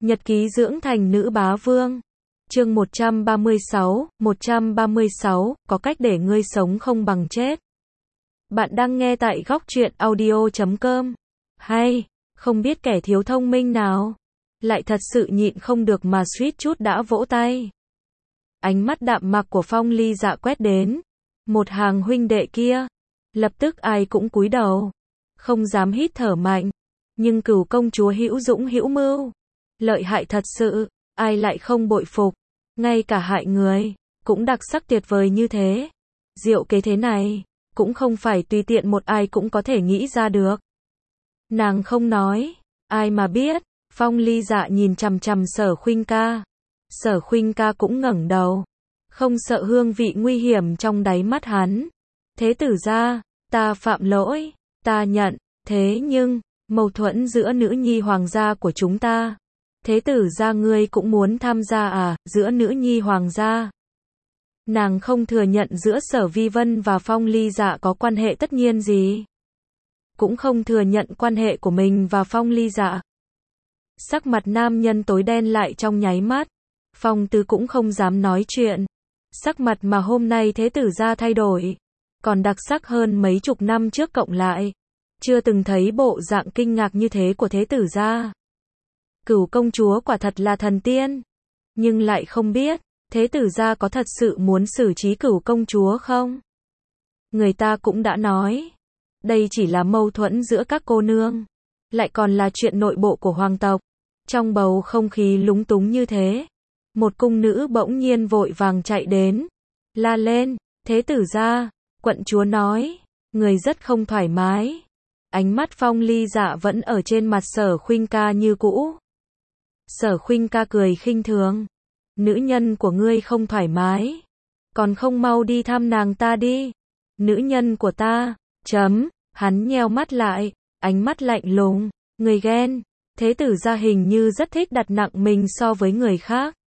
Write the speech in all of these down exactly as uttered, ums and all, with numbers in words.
Nhật ký dưỡng thành nữ bá vương. Chương một trăm ba mươi sáu, một trăm ba mươi sáu, có cách để ngươi sống không bằng chết. Bạn đang nghe tại góc truyện audio chấm com. Hay, không biết kẻ thiếu thông minh nào lại thật sự nhịn không được mà suýt chút đã vỗ tay. Ánh mắt đạm mạc của Phong Ly Dạ quét đến một hàng huynh đệ kia, lập tức ai cũng cúi đầu, không dám hít thở mạnh. Nhưng Cửu công chúa hữu dũng hữu mưu, lợi hại thật sự, ai lại không bội phục. Ngay cả hại người cũng đặc sắc tuyệt vời như thế. Diệu kế thế này cũng không phải tùy tiện một ai cũng có thể nghĩ ra được. Nàng không nói, ai mà biết. Phong Ly Dạ nhìn chằm chằm Sở Khuynh ca. Sở Khuynh ca cũng ngẩng đầu, không sợ hương vị nguy hiểm trong đáy mắt hắn. Thế tử gia, ta phạm lỗi, ta nhận, thế nhưng mâu thuẫn giữa nữ nhi hoàng gia của chúng ta, thế tử gia ngươi cũng muốn tham gia à? Giữa nữ nhi hoàng gia, nàng không thừa nhận giữa Sở Vi Vân và Phong Ly Dạ có quan hệ tất nhiên gì, cũng không thừa nhận quan hệ của mình và Phong Ly Dạ. Sắc mặt nam nhân tối đen lại trong nháy mắt. Phong Tứ cũng không dám nói chuyện. Sắc mặt mà hôm nay thế tử gia thay đổi, còn đặc sắc hơn mấy chục năm trước cộng lại. Chưa từng thấy bộ dạng kinh ngạc như thế của thế tử gia. Cửu công chúa quả thật là thần tiên, nhưng lại không biết, thế tử gia có thật sự muốn xử trí Cửu công chúa không? Người ta cũng đã nói, đây chỉ là mâu thuẫn giữa các cô nương, lại còn là chuyện nội bộ của hoàng tộc. Trong bầu không khí lúng túng như thế, một cung nữ bỗng nhiên vội vàng chạy đến, la lên, thế tử gia, quận chúa nói, người rất không thoải mái. Ánh mắt Phong Ly Dạ vẫn ở trên mặt Sở Khuynh ca như cũ. Sở Khuynh ca cười khinh thường, nữ nhân của ngươi không thoải mái, còn không mau đi thăm nàng ta đi. Nữ nhân của ta, chấm, hắn nheo mắt lại, ánh mắt lạnh lùng, người ghen. Thế tử gia hình như rất thích đặt nặng mình so với người khác.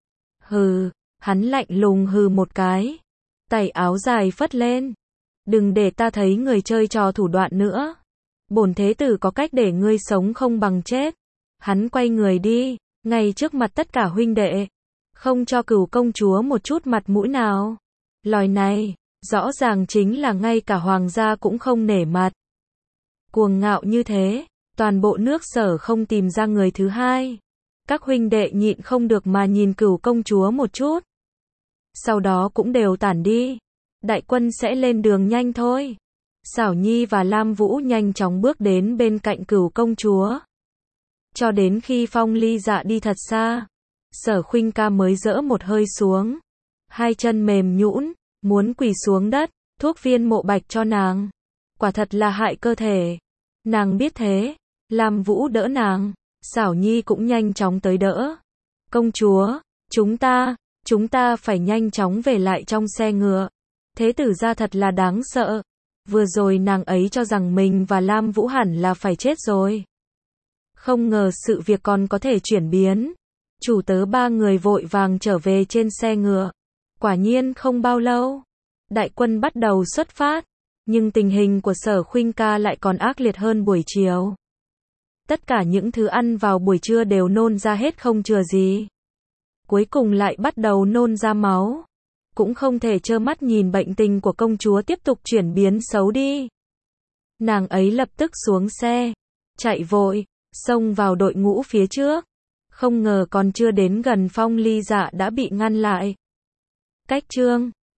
Hừ, hắn lạnh lùng hừ một cái, tay áo dài phất lên. Đừng để ta thấy người chơi trò thủ đoạn nữa. Bổn thế tử có cách để ngươi sống không bằng chết. Hắn quay người đi, ngay trước mặt tất cả huynh đệ, không cho Cửu công chúa một chút mặt mũi nào. Lòi này, rõ ràng chính là ngay cả hoàng gia cũng không nể mặt. Cuồng ngạo như thế, toàn bộ nước Sở không tìm ra người thứ hai. Các huynh đệ nhịn không được mà nhìn Cửu công chúa một chút. Sau đó cũng đều tản đi. Đại quân sẽ lên đường nhanh thôi. Xảo Nhi và Lam Vũ nhanh chóng bước đến bên cạnh Cửu công chúa. Cho đến khi Phong Ly Dạ đi thật xa, Sở Khuynh ca mới dỡ một hơi xuống. Hai chân mềm nhũn, muốn quỳ xuống đất, thuốc viên mộ bạch cho nàng. Quả thật là hại cơ thể. Nàng biết thế, Lam Vũ đỡ nàng, Xảo Nhi cũng nhanh chóng tới đỡ. Công chúa, chúng ta, chúng ta phải nhanh chóng về lại trong xe ngựa. Thế tử gia thật là đáng sợ. Vừa rồi nàng ấy cho rằng mình và Lam Vũ hẳn là phải chết rồi. Không ngờ sự việc còn có thể chuyển biến. Chủ tớ ba người vội vàng trở về trên xe ngựa. Quả nhiên không bao lâu, đại quân bắt đầu xuất phát. Nhưng tình hình của Sở Khuynh ca lại còn ác liệt hơn buổi chiều. Tất cả những thứ ăn vào buổi trưa đều nôn ra hết không chừa gì. Cuối cùng lại bắt đầu nôn ra máu. Cũng không thể trơ mắt nhìn bệnh tình của công chúa tiếp tục chuyển biến xấu đi. Nàng ấy lập tức xuống xe, chạy vội, xông vào đội ngũ phía trước. Không ngờ còn chưa đến gần Phong Ly Dạ đã bị ngăn lại. Cách chương